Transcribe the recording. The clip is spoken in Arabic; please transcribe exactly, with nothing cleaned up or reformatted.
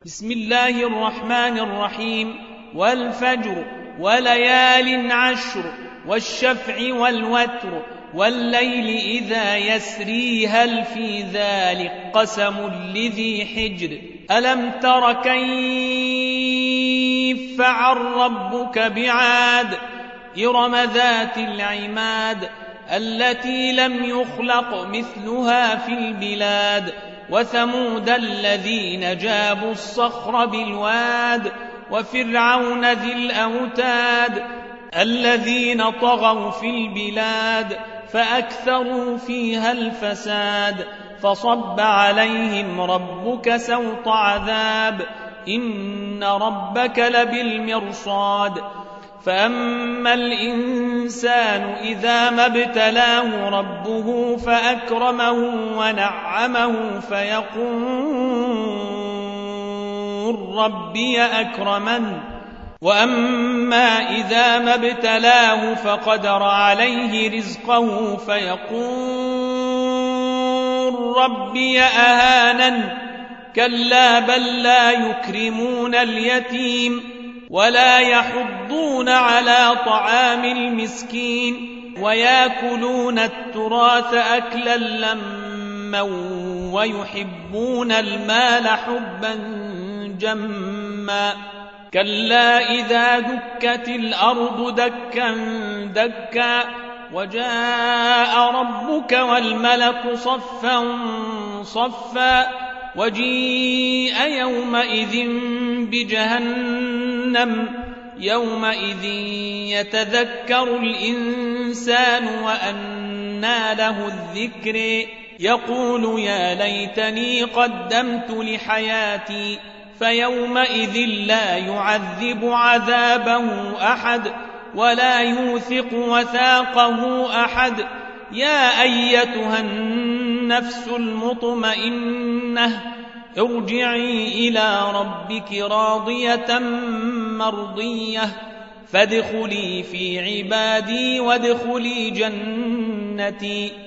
بسم الله الرحمن الرحيم والفجر وليال عشر والشفع والوتر والليل إذا يسري هل في ذلك قسم لذي حجر ألم تر كيف فعل ربك بعاد إرم ذات العماد التي لم يخلق مثلها في البلاد وثمود الذين جابوا الصخر بالواد وفرعون ذي الأوتاد الذين طغوا في البلاد فأكثروا فيها الفساد فصب عليهم ربك سوط عذاب إن ربك لبالمرصاد فأما الإنسان إذا ما ابتلاه ربه فأكرمه ونعمه فيقول ربي أكرمن وأما إذا ما ابتلاه فقدر عليه رزقه فيقول ربي أهانن كلا بل لا يكرمون اليتيم ولا يحضون على طعام المسكين ويأكلون التراث أكلا لما ويحبون المال حبا جما كلا إذا دكت الأرض دكا دكا وجاء ربك والملك صفا صفا وجيء يومئذ بجهنم يومئذ يتذكر الإنسان وأنى له الذكر يقول يا ليتني قدمت لحياتي فيومئذ لا يعذب عذابه أحد ولا يوثق وثاقه أحد يا أيتها النفس المطمئنة ارجعي إلى ربك راضية مرضية فادخلي في عبادي وادخلي جنتي